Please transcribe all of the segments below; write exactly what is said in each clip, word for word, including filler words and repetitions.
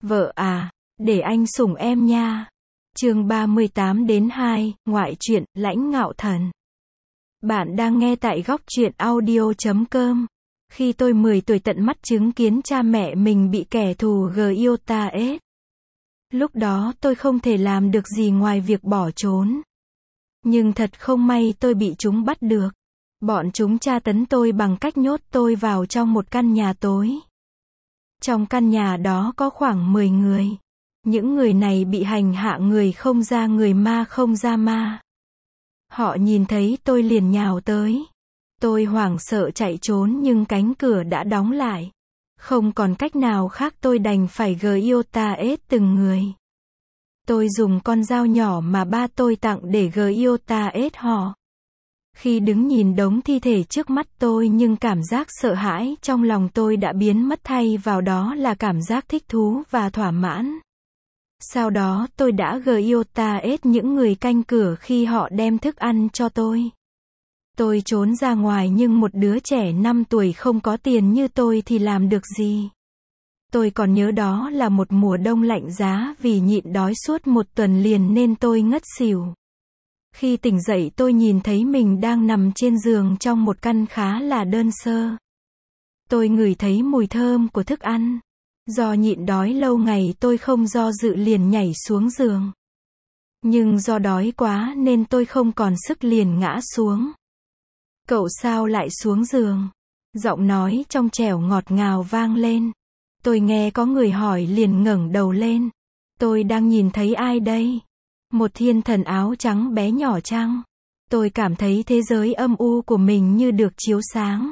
Vợ à, để anh sủng em nha. Chương ba mươi tám đến hai, ngoại truyện, Lãnh Ngạo Thần. Bạn đang nghe tại góc truyện audio chấm com. Khi tôi mười tuổi tận mắt chứng kiến cha mẹ mình bị kẻ thù Gyota-S. Lúc đó tôi không thể làm được gì ngoài việc bỏ trốn. Nhưng thật không may tôi bị chúng bắt được. Bọn chúng tra tấn tôi bằng cách nhốt tôi vào trong một căn nhà tối. Trong căn nhà đó có khoảng mười người. Những người này bị hành hạ người không ra người ma không ra ma. Họ nhìn thấy tôi liền nhào tới. Tôi hoảng sợ chạy trốn nhưng cánh cửa đã đóng lại. Không còn cách nào khác tôi đành phải Gyota-S từng người. Tôi dùng con dao nhỏ mà ba tôi tặng để Gyota-S họ. Khi đứng nhìn đống thi thể trước mắt tôi nhưng cảm giác sợ hãi trong lòng tôi đã biến mất thay vào đó là cảm giác thích thú và thỏa mãn. Sau đó tôi đã Gyota-S những người canh cửa khi họ đem thức ăn cho tôi. Tôi trốn ra ngoài nhưng một đứa trẻ năm tuổi không có tiền như tôi thì làm được gì. Tôi còn nhớ đó là một mùa đông lạnh giá vì nhịn đói suốt một tuần liền nên tôi ngất xỉu. Khi tỉnh dậy tôi nhìn thấy mình đang nằm trên giường trong một căn khá là đơn sơ. Tôi ngửi thấy mùi thơm của thức ăn. Do nhịn đói lâu ngày tôi không do dự liền nhảy xuống giường. Nhưng do đói quá nên tôi không còn sức liền ngã xuống. Cậu sao lại xuống giường? Giọng nói trong trẻo ngọt ngào vang lên. Tôi nghe có người hỏi liền ngẩng đầu lên. Tôi đang nhìn thấy ai đây? Một thiên thần áo trắng bé nhỏ chăng? Tôi cảm thấy thế giới âm u của mình như được chiếu sáng.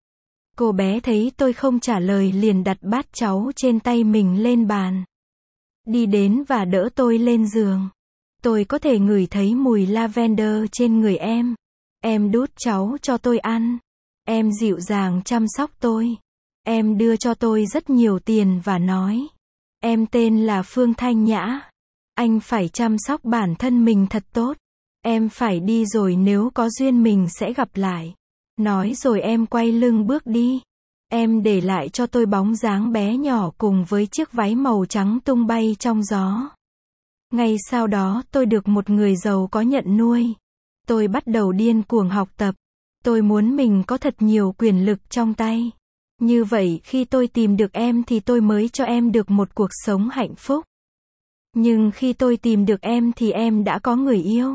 Cô bé thấy tôi không trả lời liền đặt bát cháu trên tay mình lên bàn. Đi đến và đỡ tôi lên giường. Tôi có thể ngửi thấy mùi lavender trên người em. Em đút cháu cho tôi ăn. Em dịu dàng chăm sóc tôi. Em đưa cho tôi rất nhiều tiền và nói. Em tên là Phương Thanh Nhã. Anh phải chăm sóc bản thân mình thật tốt. Em phải đi rồi nếu có duyên mình sẽ gặp lại. Nói rồi em quay lưng bước đi. Em để lại cho tôi bóng dáng bé nhỏ cùng với chiếc váy màu trắng tung bay trong gió. Ngay sau đó tôi được một người giàu có nhận nuôi. Tôi bắt đầu điên cuồng học tập. Tôi muốn mình có thật nhiều quyền lực trong tay. Như vậy khi tôi tìm được em thì tôi mới cho em được một cuộc sống hạnh phúc. Nhưng khi tôi tìm được em thì em đã có người yêu.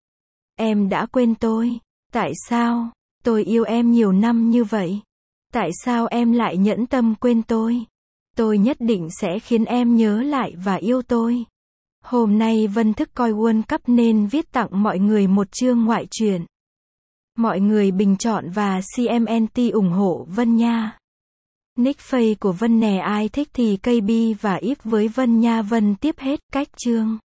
Em đã quên tôi. Tại sao? Tôi yêu em nhiều năm như vậy. Tại sao em lại nhẫn tâm quên tôi? Tôi nhất định sẽ khiến em nhớ lại và yêu tôi. Hôm nay Vân thức coi World Cup nên viết tặng mọi người một chương ngoại truyện. Mọi người bình chọn và comment ủng hộ Vân nha. Nick face của Vân nè, ai thích thì ca bê và if với Vân nha. Vân tiếp hết cách chương.